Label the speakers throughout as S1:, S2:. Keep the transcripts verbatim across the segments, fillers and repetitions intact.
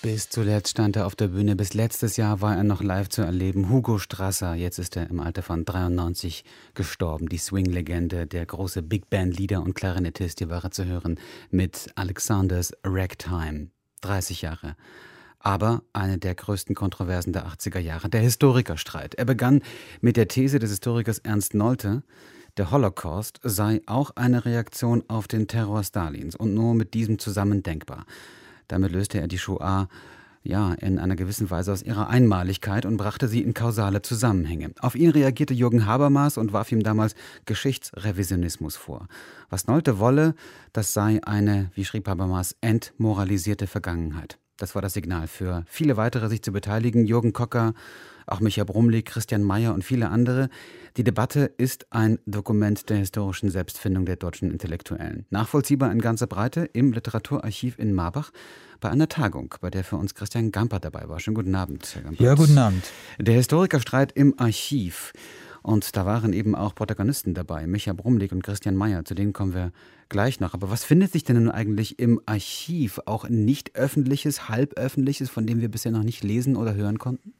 S1: Bis zuletzt stand er auf der Bühne. Bis letztes Jahr war er noch live zu erleben. Hugo Strasser, jetzt ist er im Alter von dreiundneunzig gestorben. Die Swing-Legende, der große Big-Band-Leader und Klarinettist, die war zu hören mit Alexander's Ragtime. dreißig Jahre. Aber eine der größten Kontroversen der achtziger Jahre, der Historikerstreit. Er begann mit der These des Historikers Ernst Nolte, der Holocaust sei auch eine Reaktion auf den Terror Stalins und nur mit diesem zusammen denkbar. Damit löste er die Shoah ja, in einer gewissen Weise aus ihrer Einmaligkeit und brachte sie in kausale Zusammenhänge. Auf ihn reagierte Jürgen Habermas und warf ihm damals Geschichtsrevisionismus vor. Was Nolte wolle, das sei eine, wie schrieb Habermas, entmoralisierte Vergangenheit. Das war das Signal für viele weitere, sich zu beteiligen. Jürgen Kocker, auch Micha Brumlik, Christian Mayer und viele andere. Die Debatte ist ein Dokument der historischen Selbstfindung der deutschen Intellektuellen. Nachvollziehbar in ganzer Breite im Literaturarchiv in Marbach bei einer Tagung, bei der für uns Christian Gampert dabei war. Schönen guten Abend, Herr Gampert.
S2: Ja, guten Abend.
S1: Der Historikerstreit im Archiv. Und da waren eben auch Protagonisten dabei, Micha Brumlik und Christian Mayer, zu denen kommen wir gleich noch. Aber was findet sich denn nun eigentlich im Archiv? Auch nicht öffentliches, halböffentliches, von dem wir bisher noch nicht lesen oder hören konnten?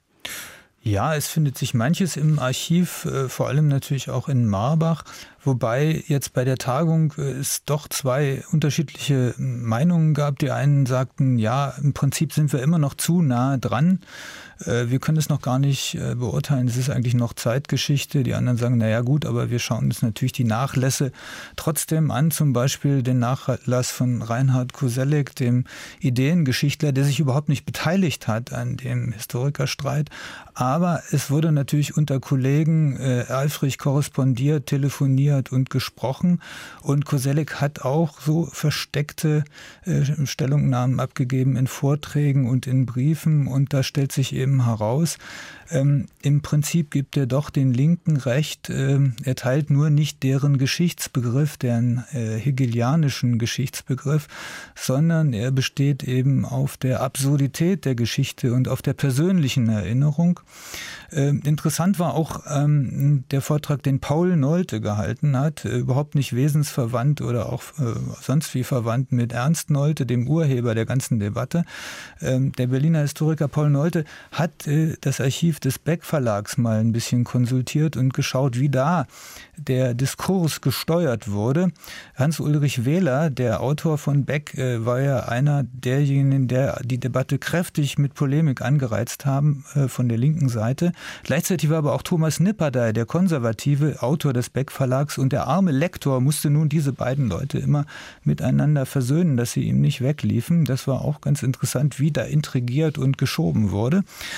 S2: Ja, es findet sich manches im Archiv, äh, vor allem natürlich auch in Marbach, wobei jetzt bei der Tagung äh, es doch zwei unterschiedliche Meinungen gab. Die einen sagten, ja, im Prinzip sind wir immer noch zu nahe dran. Äh, wir können es noch gar nicht äh, beurteilen, es ist eigentlich noch Zeitgeschichte. Die anderen sagen, naja gut, aber wir schauen uns natürlich die Nachlässe trotzdem an, zum Beispiel den Nachlass von Reinhard Koselleck, dem Ideengeschichtler, der sich überhaupt nicht beteiligt hat an dem Historikerstreit. Aber es wurde natürlich unter Kollegen äh, eifrig korrespondiert, telefoniert und gesprochen. Und Koselleck hat auch so versteckte äh, Stellungnahmen abgegeben in Vorträgen und in Briefen. Und da stellt sich eben heraus, ähm, im Prinzip gibt er doch den Linken recht. Ähm, er teilt nur nicht deren Geschichtsbegriff, deren äh, hegelianischen Geschichtsbegriff, sondern er besteht eben auf der Absurdität der Geschichte und auf der persönlichen Erinnerung. Ähm, interessant war auch ähm, der Vortrag, den Paul Nolte gehalten hat, äh, überhaupt nicht wesensverwandt oder auch äh, sonst wie verwandt mit Ernst Nolte, dem Urheber der ganzen Debatte. Ähm, der Berliner Historiker Paul Nolte hat äh, das Archiv des Beck Verlags mal ein bisschen konsultiert und geschaut, wie da der Diskurs gesteuert wurde. Hans-Ulrich Wähler, der Autor von Beck, äh, war ja einer derjenigen, der die Debatte kräftig mit Polemik angereizt haben äh, von der linken Seite. Gleichzeitig war aber auch Thomas Nipperdey, der konservative Autor des Beck Verlags, und der arme Lektor musste nun diese beiden Leute immer miteinander versöhnen, dass sie ihm nicht wegliefen. Das war auch ganz interessant, wie da intrigiert und geschoben wurde.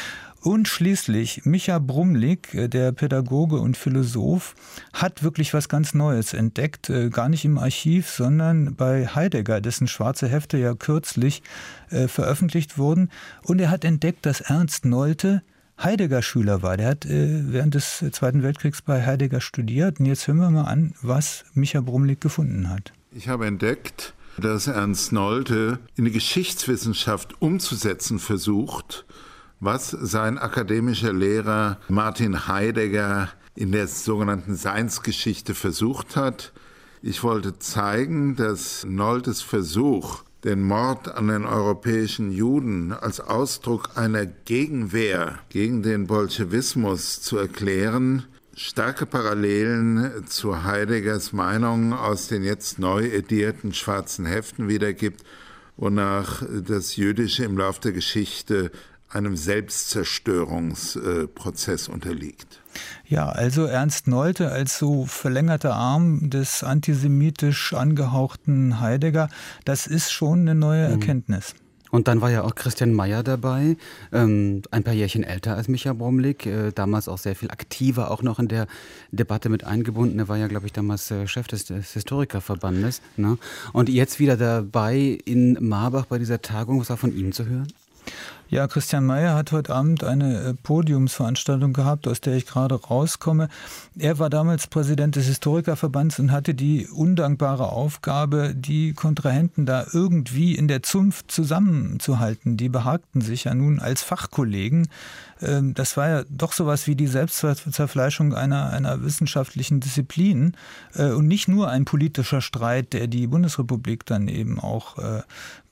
S2: Und schließlich Micha Brumlik, der Pädagoge und Philosoph, hat wirklich was ganz Neues entdeckt. Gar nicht im Archiv, sondern bei Heidegger, dessen schwarze Hefte ja kürzlich äh, veröffentlicht wurden. Und er hat entdeckt, dass Ernst Nolte Heidegger-Schüler war. Der hat äh, während des Zweiten Weltkriegs bei Heidegger studiert. Und jetzt hören wir mal an, was Micha Brumlik gefunden hat.
S3: Ich habe entdeckt, dass Ernst Nolte in die Geschichtswissenschaft umzusetzen versucht, was sein akademischer Lehrer Martin Heidegger in der sogenannten Seinsgeschichte versucht hat. Ich wollte zeigen, dass Noltes Versuch, den Mord an den europäischen Juden als Ausdruck einer Gegenwehr gegen den Bolschewismus zu erklären, starke Parallelen zu Heideggers Meinung aus den jetzt neu edierten schwarzen Heften wiedergibt, wonach das Jüdische im Lauf der Geschichte einem Selbstzerstörungsprozess unterliegt.
S2: Ja, also Ernst Nolte als so verlängerter Arm des antisemitisch angehauchten Heidegger, das ist schon eine neue Erkenntnis.
S1: Und dann war ja auch Christian Mayer dabei, ähm, ein paar Jährchen älter als Micha Brumlik, äh, damals auch sehr viel aktiver, auch noch in der Debatte mit eingebunden. Er war ja, glaube ich, damals äh, Chef des, des Historikerverbandes. Ne? Und jetzt wieder dabei in Marbach bei dieser Tagung. Was war von ihm zu hören?
S2: Ja, Christian Mayer hat heute Abend eine Podiumsveranstaltung gehabt, aus der ich gerade rauskomme. Er war damals Präsident des Historikerverbands und hatte die undankbare Aufgabe, die Kontrahenten da irgendwie in der Zunft zusammenzuhalten. Die behagten sich ja nun als Fachkollegen. Das war ja doch sowas wie die Selbstzerfleischung einer, einer wissenschaftlichen Disziplin und nicht nur ein politischer Streit, der die Bundesrepublik dann eben auch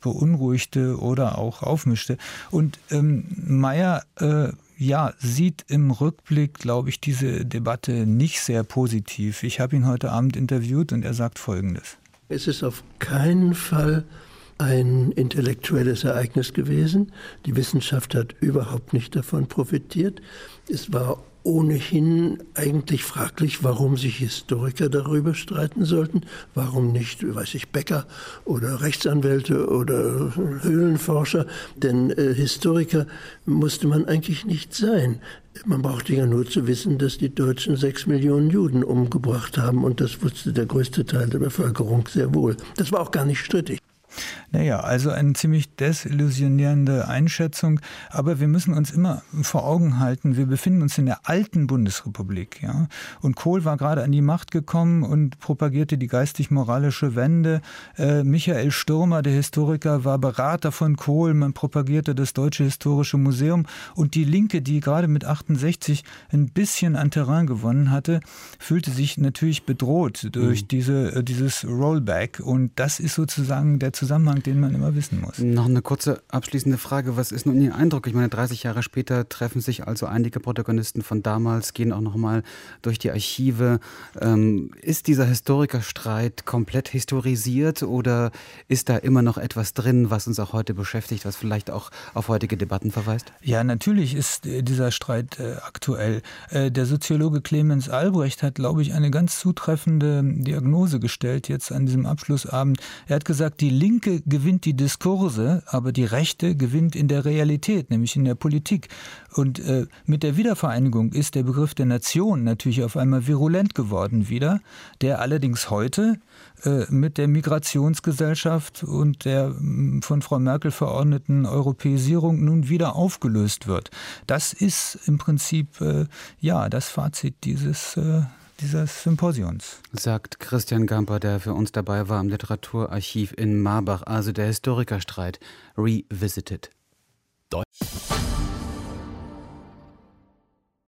S2: beunruhigte oder auch aufmischte. Und ähm, Meyer äh, ja, sieht im Rückblick, glaube ich, diese Debatte nicht sehr positiv. Ich habe ihn heute Abend interviewt und er sagt Folgendes.
S4: Es ist auf keinen Fall ein intellektuelles Ereignis gewesen. Die Wissenschaft hat überhaupt nicht davon profitiert. Es war ohnehin eigentlich fraglich, warum sich Historiker darüber streiten sollten. Warum nicht, weiß ich, Bäcker oder Rechtsanwälte oder Höhlenforscher. Denn äh, Historiker musste man eigentlich nicht sein. Man brauchte ja nur zu wissen, dass die Deutschen sechs Millionen Juden umgebracht haben. Und das wusste der größte Teil der Bevölkerung sehr wohl. Das war auch gar nicht strittig.
S2: Naja, also eine ziemlich desillusionierende Einschätzung. Aber wir müssen uns immer vor Augen halten, wir befinden uns in der alten Bundesrepublik. Ja? Und Kohl war gerade an die Macht gekommen und propagierte die geistig-moralische Wende. Äh, Michael Stürmer, der Historiker, war Berater von Kohl. Man propagierte das Deutsche Historische Museum. Und die Linke, die gerade mit achtundsechzig ein bisschen an Terrain gewonnen hatte, fühlte sich natürlich bedroht durch mhm. diese, äh, dieses Rollback. Und das ist sozusagen der Zusammenhang, den man immer wissen muss.
S1: Noch eine kurze abschließende Frage. Was ist nun Ihr Eindruck? Ich meine, dreißig Jahre später treffen sich also einige Protagonisten von damals, gehen auch noch mal durch die Archive. Ähm, ist dieser Historikerstreit komplett historisiert oder ist da immer noch etwas drin, was uns auch heute beschäftigt, was vielleicht auch auf heutige Debatten verweist?
S2: Ja, natürlich ist äh, dieser Streit äh, aktuell. Äh, der Soziologe Clemens Albrecht hat, glaube ich, eine ganz zutreffende Diagnose gestellt jetzt an diesem Abschlussabend. Er hat gesagt, die Linke gewinnt die Diskurse, aber die Rechte gewinnt in der Realität, nämlich in der Politik. Und äh, mit der Wiedervereinigung ist der Begriff der Nation natürlich auf einmal virulent geworden wieder, der allerdings heute äh, mit der Migrationsgesellschaft und der äh, von Frau Merkel verordneten Europäisierung nun wieder aufgelöst wird. Das ist im Prinzip äh, ja das Fazit dieses äh, dieses Symposions.
S1: Sagt Christian Gamper, der für uns dabei war am Literaturarchiv in Marbach, also der Historikerstreit revisited. Deutsch.